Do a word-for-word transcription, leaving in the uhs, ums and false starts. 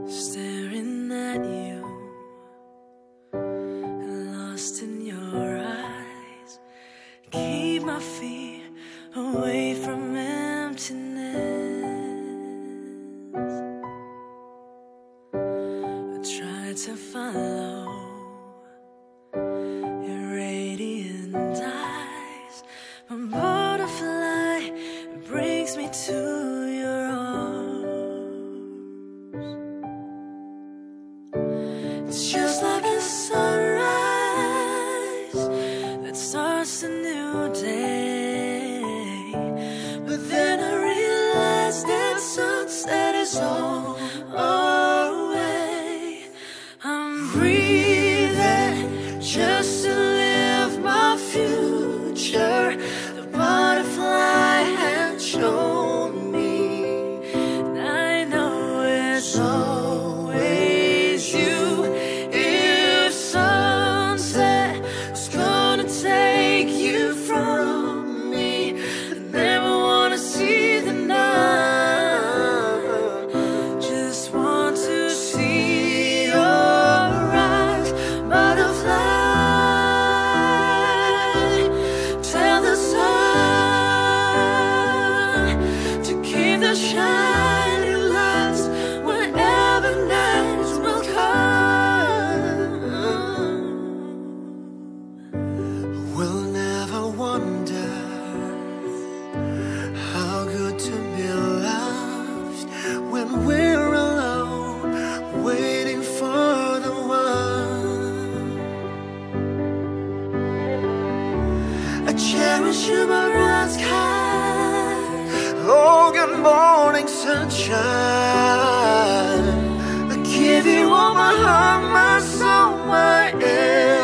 Staring at you, lost in your eyes. Keep my feet away from emptiness. I tried to follow your radiant eyes. My butterfly brings me to your arms. It's just like a sunrise that starts a new day. But then I realized that sunset is all away. I'm breathing just to live my future. The butterfly had shown me, and I know it's always you. If sunset was gonna take you from me, I never wanna see the night. Just want to see your eyes, butterfly. Tell the sun to keep the shining lights whenever nights will come. We'll never wonder how good to be loved when we're alone, waiting for the one. I cherish you, my brown sky. Oh, good morning, sunshine. I give you all my heart, my soul, my air.